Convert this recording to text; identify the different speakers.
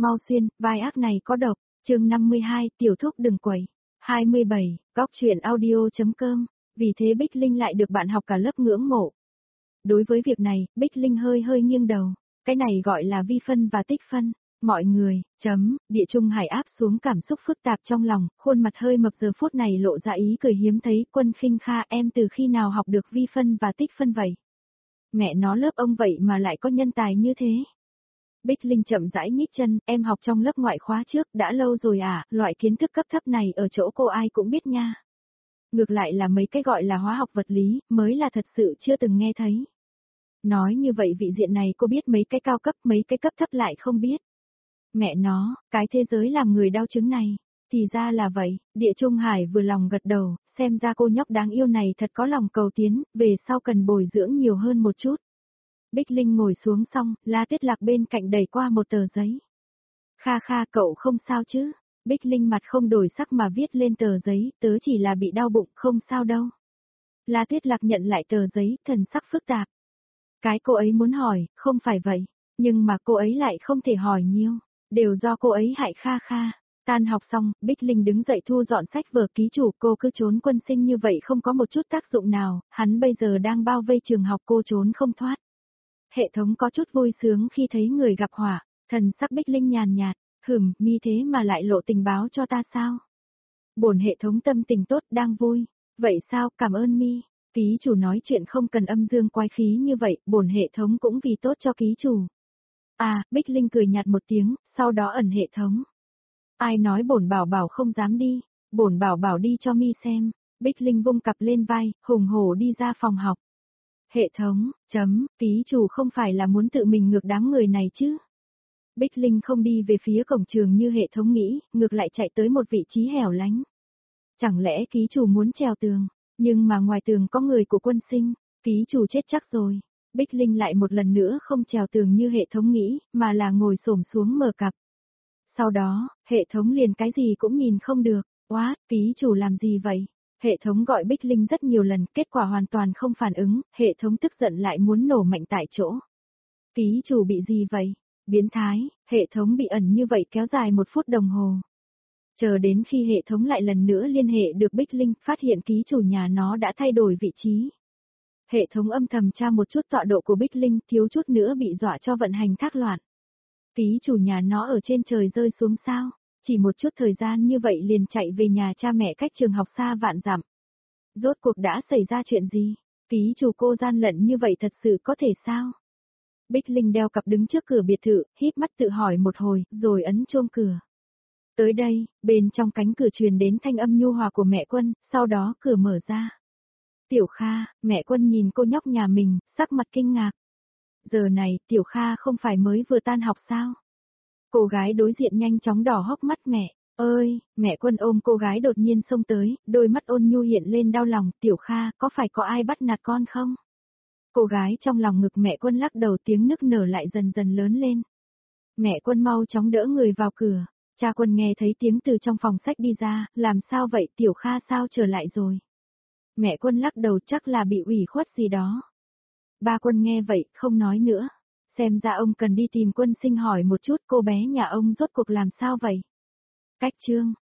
Speaker 1: mau xuyên, vai ác này có độc. Chương 52, tiểu thúc đừng quẩy. 27, góc truyện audio.com. Vì thế Bích Linh lại được bạn học cả lớp ngưỡng mộ. Đối với việc này, Bích Linh hơi nghiêng đầu. Cái này gọi là vi phân và tích phân. Mọi người, Địa Trung Hải áp xuống cảm xúc phức tạp trong lòng, khuôn mặt hơi mập giờ phút này lộ ra ý cười hiếm thấy. Quân Khinh Kha, em từ khi nào học được vi phân và tích phân vậy? Mẹ nó, lớp ông vậy mà lại có nhân tài như thế. Bích Linh chậm rãi nhích chân, em học trong lớp ngoại khóa trước, đã lâu rồi à, loại kiến thức cấp thấp này ở chỗ cô ai cũng biết nha. Ngược lại là mấy cái gọi là hóa học vật lý, mới là thật sự chưa từng nghe thấy. Nói như vậy vị diện này cô biết mấy cái cao cấp, mấy cái cấp thấp lại không biết. Mẹ nó, cái thế giới làm người đau chứng này. Thì ra là vậy, Địa Trung Hải vừa lòng gật đầu, xem ra cô nhóc đáng yêu này thật có lòng cầu tiến, về sau cần bồi dưỡng nhiều hơn một chút. Bích Linh ngồi xuống xong, La Tuyết Lạc bên cạnh đẩy qua một tờ giấy. Kha Kha, cậu không sao chứ? Bích Linh mặt không đổi sắc mà viết lên tờ giấy, tớ chỉ là bị đau bụng, không sao đâu. La Tuyết Lạc nhận lại tờ giấy, thần sắc phức tạp. Cái cô ấy muốn hỏi, không phải vậy, nhưng mà cô ấy lại không thể hỏi nhiều, đều do cô ấy hại Kha Kha. Tan học xong, Bích Linh đứng dậy thu dọn sách vở, ký chủ, cô cứ trốn quân sinh như vậy không có một chút tác dụng nào, hắn bây giờ đang bao vây trường học, cô trốn không thoát. Hệ thống có chút vui sướng khi thấy người gặp họa, thần sắc Bích Linh nhàn nhạt, mi thế mà lại lộ tình báo cho ta sao? Bổn hệ thống tâm tình tốt, đang vui. Vậy sao, cảm ơn mi. Ký chủ nói chuyện không cần âm dương quái khí như vậy, bổn hệ thống cũng vì tốt cho ký chủ. À, Bích Linh cười nhạt một tiếng, sau đó ẩn hệ thống. Ai nói bổn bảo bảo không dám đi, bổn bảo bảo đi cho mi xem. Bích Linh vung cặp lên vai, hùng hổ đi ra phòng học. Hệ thống, ký chủ không phải là muốn tự mình ngược đám người này chứ? Bích Linh không đi về phía cổng trường như hệ thống nghĩ, ngược lại chạy tới một vị trí hẻo lánh. Chẳng lẽ ký chủ muốn trèo tường, nhưng mà ngoài tường có người của quân sinh, ký chủ chết chắc rồi. Bích Linh lại một lần nữa không trèo tường như hệ thống nghĩ, mà là ngồi xổm xuống mở cặp. Sau đó, hệ thống liền cái gì cũng nhìn không được, ký chủ làm gì vậy? Hệ thống gọi Bích Linh rất nhiều lần, kết quả hoàn toàn không phản ứng, hệ thống tức giận lại muốn nổ mạnh tại chỗ. Ký chủ bị gì vậy? Biến thái, hệ thống bị ẩn như vậy kéo dài 1 phút đồng hồ. Chờ đến khi hệ thống lại lần nữa liên hệ được Bích Linh, phát hiện ký chủ nhà nó đã thay đổi vị trí. Hệ thống âm thầm tra một chút tọa độ của Bích Linh, thiếu chút nữa bị dọa cho vận hành thác loạn. Ký chủ nhà nó ở trên trời rơi xuống sao? Chỉ một chút thời gian như vậy liền chạy về nhà cha mẹ cách trường học xa vạn dặm. Rốt cuộc đã xảy ra chuyện gì? Ký chủ cô gian lận như vậy thật sự có thể sao? Bích Linh đeo cặp đứng trước cửa biệt thự, híp mắt tự hỏi một hồi, rồi ấn chuông cửa. Tới đây, bên trong cánh cửa truyền đến thanh âm nhu hòa của mẹ Quân, sau đó cửa mở ra. Tiểu Kha, mẹ Quân nhìn cô nhóc nhà mình, sắc mặt kinh ngạc. Giờ này, Tiểu Kha không phải mới vừa tan học sao? Cô gái đối diện nhanh chóng đỏ hốc mắt mẹ. Ơi, mẹ Quân ôm cô gái đột nhiên xông tới, đôi mắt ôn nhu hiện lên đau lòng. Tiểu Kha, có phải có ai bắt nạt con không? Cô gái trong lòng ngực mẹ Quân lắc đầu, tiếng nức nở lại dần dần lớn lên. Mẹ Quân mau chóng đỡ người vào cửa. Cha Quân nghe thấy tiếng từ trong phòng sách đi ra, làm sao vậy, Tiểu Kha sao trở lại rồi? Mẹ Quân lắc đầu, chắc là bị ủy khuất gì đó. Ba Quân nghe vậy, không nói nữa. Xem ra ông cần đi tìm Quân sinh hỏi một chút cô bé nhà ông rốt cuộc làm sao vậy? Cách chương